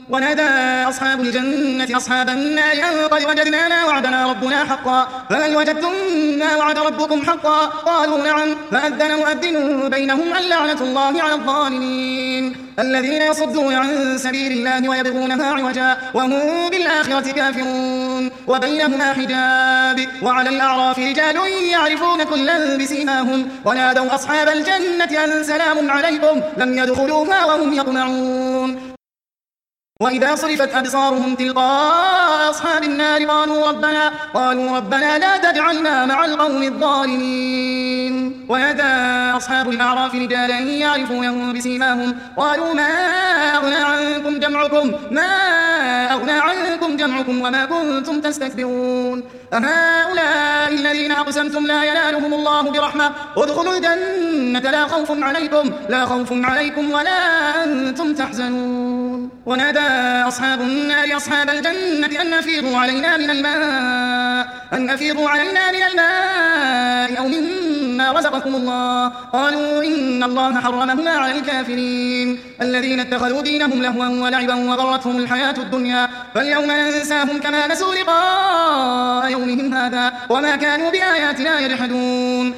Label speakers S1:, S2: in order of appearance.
S1: ونادى أصحاب الجنة أصحاب النار أن قد وجدنا ما وعدنا ربنا حقا فهل وجدتم ما وعد ربكم حقا قالوا نعم فأذن مؤذن بينهم اللعنة الله على الظالمين الذين يصدون عن سبيل الله ويبغونها عوجا وهم بالآخرة كافرون وبينهما حجاب وعلى الأعراف رجال يعرفون كلا بسيماهم ونادوا أصحاب الجنة أن سلام عليكم لم يدخلوها وهم يطمعون وإذا صرفت أبصارهم تلقاء أصحاب النار قالوا ربنا لا تجعلنا مع القوم الظالمين ونادى أصحاب الأعراف رجالا يعرفونهم بسيماهم قالوا ما أغنى عنكم جمعكم وما كنتم تستكبرون أهؤلاء الذين أقسمتم لا ينالهم الله برحمة ادخلوا الجنة لا خوف عليكم ولا أنتم تحزنون ونادى أصحاب النار أصحاب الجنة أن أفيضوا علينا من الماء أو مما رزقكم الله قالوا إن الله حرمهما على الكافرين الذين اتخذوا دينهم لهوا ولعبا وغرتهم الحياة الدنيا فاليوم ننساهم كما نسوا لقاء يومهم هذا وما كانوا بآياتنا يجحدون